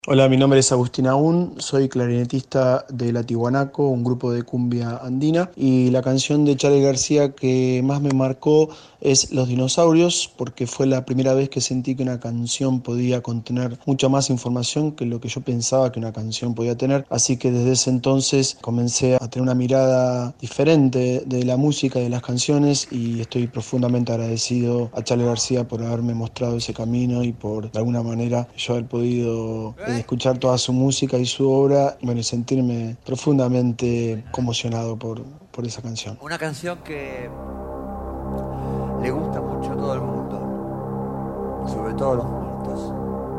Hola, mi nombre es Agustín Aún, soy clarinetista de La Tihuanaco, un grupo de cumbia andina, y la canción de Charly García que más me marcó es Los Dinosaurios, porque fue la primera vez que sentí que una canción podía contener mucha más información que lo que yo pensaba que una canción podía tener, así que desde ese entonces comencé a tener una mirada diferente de la música y de las canciones, y estoy profundamente agradecido a Charly García por haberme mostrado ese camino y por de alguna manera yo haber podido escuchar toda su música y su obra, bueno, y sentirme profundamente conmocionado por esa canción. Una canción que le gusta mucho a todo el mundo, sobre todo a los muertos.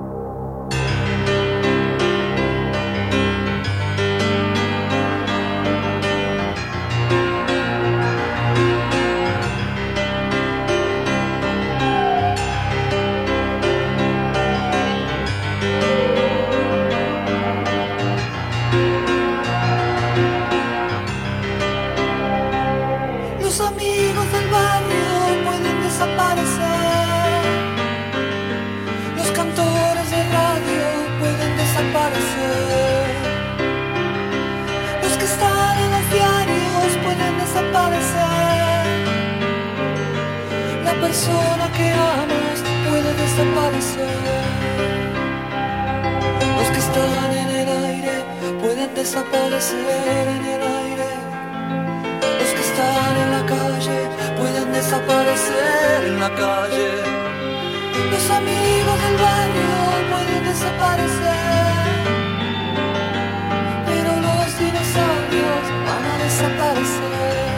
Los amigos del barrio pueden desaparecer. Los cantores de radio pueden desaparecer. Los que están en los diarios pueden desaparecer. La persona que amas puede desaparecer. Los que están en el aire pueden desaparecer en el aire. Los que están en la calle pueden desaparecer en la calle. Los amigos del barrio pueden desaparecer, pero los dinosaurios van a desaparecer.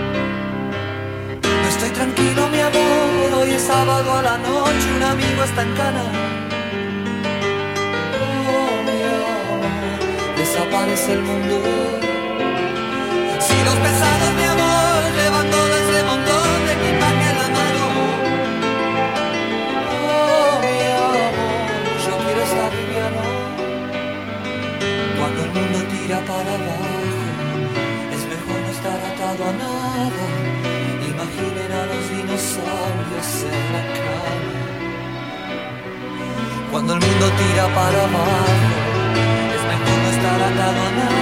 No estoy tranquilo, mi amor, hoy es sábado a la noche, un amigo está en cana. Oh, mi amor, desaparece el mundo. Si los pesados, mi amor, llevan todo ese montón de equipaje en la mano. Oh, mi amor, yo quiero estar liviano. Cuando el mundo tira para abajo, es mejor no estar atado a nada. Imaginen a los dinosaurios en la cama. Cuando el mundo tira para abajo, es mejor no estar atado a nada.